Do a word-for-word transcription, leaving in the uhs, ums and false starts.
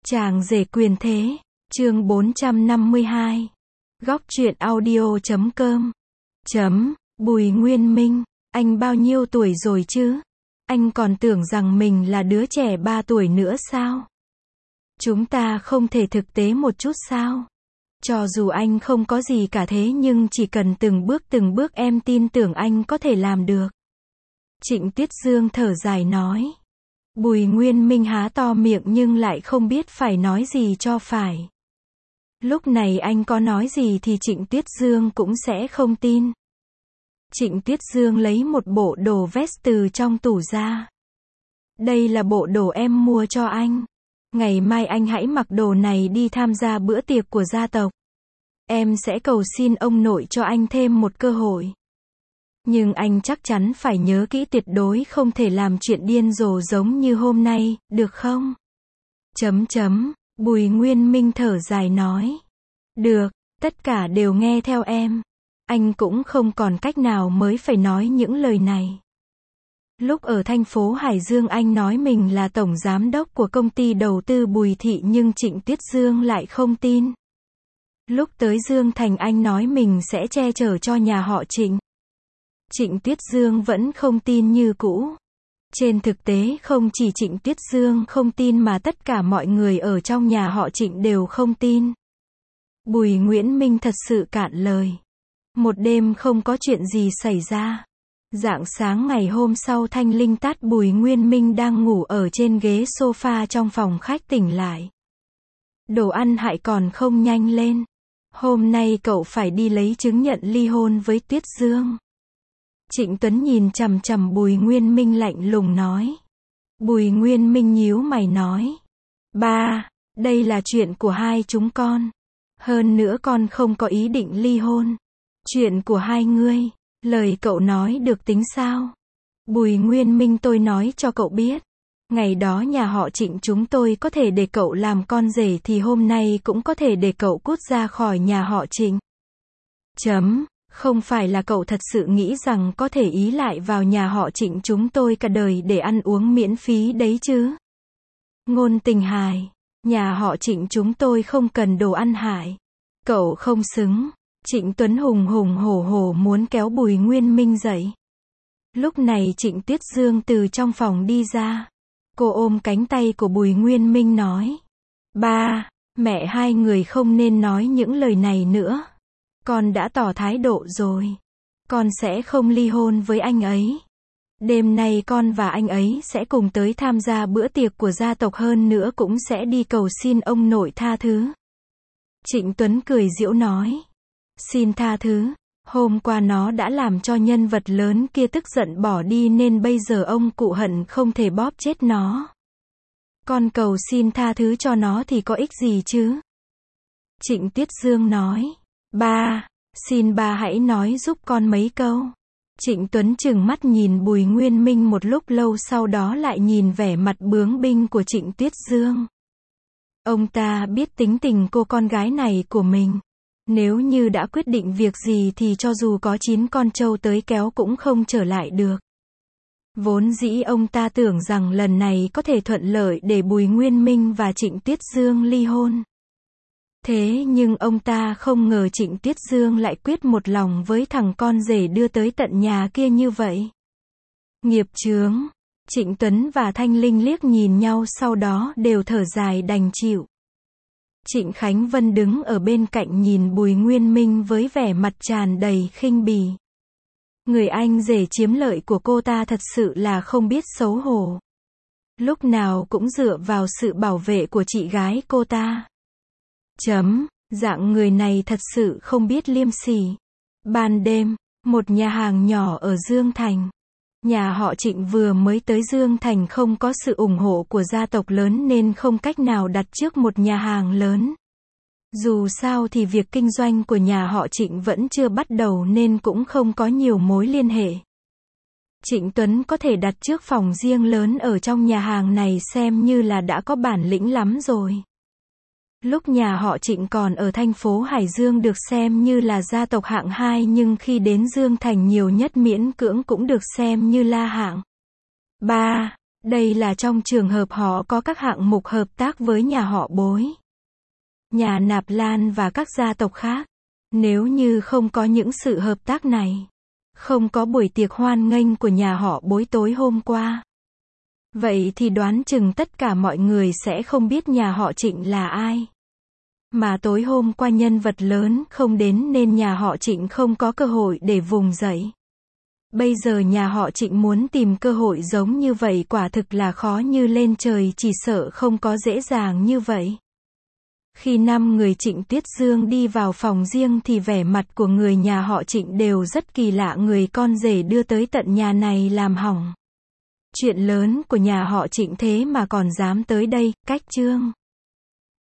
Chàng rể quyền thế, chương bốn trăm năm mươi hai. Góc truyện audio chấm com. Chấm, Bùi Nguyên Minh, anh bao nhiêu tuổi rồi chứ? Anh còn tưởng rằng mình là đứa trẻ ba tuổi nữa sao? Chúng ta không thể thực tế một chút sao? Cho dù anh không có gì cả thế nhưng chỉ cần từng bước từng bước em tin tưởng anh có thể làm được. Trịnh Tuyết Dương thở dài nói. Bùi Nguyên Minh há to miệng nhưng lại không biết phải nói gì cho phải. Lúc này anh có nói gì thì Trịnh Tuyết Dương cũng sẽ không tin. Trịnh Tuyết Dương lấy một bộ đồ vest từ trong tủ ra. Đây là bộ đồ em mua cho anh. Ngày mai anh hãy mặc đồ này đi tham gia bữa tiệc của gia tộc. Em sẽ cầu xin ông nội cho anh thêm một cơ hội. Nhưng anh chắc chắn phải nhớ kỹ tuyệt đối không thể làm chuyện điên rồ giống như hôm nay, được không? Chấm chấm, Bùi Nguyên Minh thở dài nói. Được, tất cả đều nghe theo em. Anh cũng không còn cách nào mới phải nói những lời này. Lúc ở thành phố Hải Dương anh nói mình là tổng giám đốc của công ty đầu tư Bùi Thị nhưng Trịnh Tuyết Dương lại không tin. Lúc tới Dương Thành anh nói mình sẽ che chở cho nhà họ Trịnh. Trịnh Tuyết Dương vẫn không tin như cũ. Trên thực tế không chỉ Trịnh Tuyết Dương không tin mà tất cả mọi người ở trong nhà họ Trịnh đều không tin. Bùi Nguyễn Minh thật sự cạn lời. Một đêm không có chuyện gì xảy ra. Rạng sáng ngày hôm sau Thanh Linh tát Bùi Nguyên Minh đang ngủ ở trên ghế sofa trong phòng khách tỉnh lại. Đồ ăn hại còn không nhanh lên. Hôm nay cậu phải đi lấy chứng nhận ly hôn với Tuyết Dương. Trịnh Tuấn nhìn chằm chằm Bùi Nguyên Minh lạnh lùng nói. Bùi Nguyên Minh nhíu mày nói. Ba, đây là chuyện của hai chúng con. Hơn nữa con không có ý định ly hôn. Chuyện của hai ngươi, lời cậu nói được tính sao? Bùi Nguyên Minh tôi nói cho cậu biết. Ngày đó nhà họ Trịnh chúng tôi có thể để cậu làm con rể thì hôm nay cũng có thể để cậu cút ra khỏi nhà họ Trịnh. Chấm. Không phải là cậu thật sự nghĩ rằng có thể ý lại vào nhà họ Trịnh chúng tôi cả đời để ăn uống miễn phí đấy chứ? Ngôn tình hài, nhà họ Trịnh chúng tôi không cần đồ ăn hại. Cậu không xứng. Trịnh Tuấn hùng hùng hổ hổ muốn kéo Bùi Nguyên Minh dậy. Lúc này Trịnh Tuyết Dương từ trong phòng đi ra. Cô ôm cánh tay của Bùi Nguyên Minh nói. Ba, mẹ hai người không nên nói những lời này nữa. Con đã tỏ thái độ rồi. Con sẽ không ly hôn với anh ấy. Đêm nay con và anh ấy sẽ cùng tới tham gia bữa tiệc của gia tộc hơn nữa cũng sẽ đi cầu xin ông nội tha thứ. Trịnh Tuấn cười giễu nói. Xin tha thứ. Hôm qua nó đã làm cho nhân vật lớn kia tức giận bỏ đi nên bây giờ ông cụ hận không thể bóp chết nó. Con cầu xin tha thứ cho nó thì có ích gì chứ? Trịnh Tuyết Dương nói. Ba, xin ba hãy nói giúp con mấy câu. Trịnh Tuấn trừng mắt nhìn Bùi Nguyên Minh một lúc lâu sau đó lại nhìn vẻ mặt bướng binh của Trịnh Tuyết Dương. Ông ta biết tính tình cô con gái này của mình. Nếu như đã quyết định việc gì thì cho dù có chín con trâu tới kéo cũng không trở lại được. Vốn dĩ ông ta tưởng rằng lần này có thể thuận lợi để Bùi Nguyên Minh và Trịnh Tuyết Dương ly hôn. Thế nhưng ông ta không ngờ Trịnh Tuyết Dương lại quyết một lòng với thằng con rể đưa tới tận nhà kia như vậy. Nghiệp chướng. Trịnh Tuấn và Thanh Linh liếc nhìn nhau sau đó đều thở dài đành chịu. Trịnh Khánh Vân đứng ở bên cạnh nhìn Bùi Nguyên Minh với vẻ mặt tràn đầy khinh bỉ. Người anh rể chiếm lợi của cô ta thật sự là không biết xấu hổ. Lúc nào cũng dựa vào sự bảo vệ của chị gái cô ta. Chấm, dạng người này thật sự không biết liêm sỉ. Ban đêm, một nhà hàng nhỏ ở Dương Thành. Nhà họ Trịnh vừa mới tới Dương Thành không có sự ủng hộ của gia tộc lớn nên không cách nào đặt trước một nhà hàng lớn. Dù sao thì việc kinh doanh của nhà họ Trịnh vẫn chưa bắt đầu nên cũng không có nhiều mối liên hệ. Trịnh Tuấn có thể đặt trước phòng riêng lớn ở trong nhà hàng này xem như là đã có bản lĩnh lắm rồi. Lúc nhà họ Trịnh còn ở thành phố Hải Dương được xem như là gia tộc hạng hai nhưng khi đến Dương Thành nhiều nhất miễn cưỡng cũng được xem như la hạng ba. Đây là trong trường hợp họ có các hạng mục hợp tác với nhà họ Bối, nhà Nạp Lan và các gia tộc khác. Nếu như không có những sự hợp tác này, không có buổi tiệc hoan nghênh của nhà họ Bối tối hôm qua, vậy thì đoán chừng tất cả mọi người sẽ không biết nhà họ Trịnh là ai. Mà tối hôm qua nhân vật lớn không đến nên nhà họ Trịnh không có cơ hội để vùng dậy. Bây giờ nhà họ Trịnh muốn tìm cơ hội giống như vậy quả thực là khó như lên trời, chỉ sợ không có dễ dàng như vậy. Khi năm người Trịnh Tuyết Dương đi vào phòng riêng thì vẻ mặt của người nhà họ Trịnh đều rất kỳ lạ, người con rể đưa tới tận nhà này làm hỏng chuyện lớn của nhà họ Trịnh thế mà còn dám tới đây, cách Trương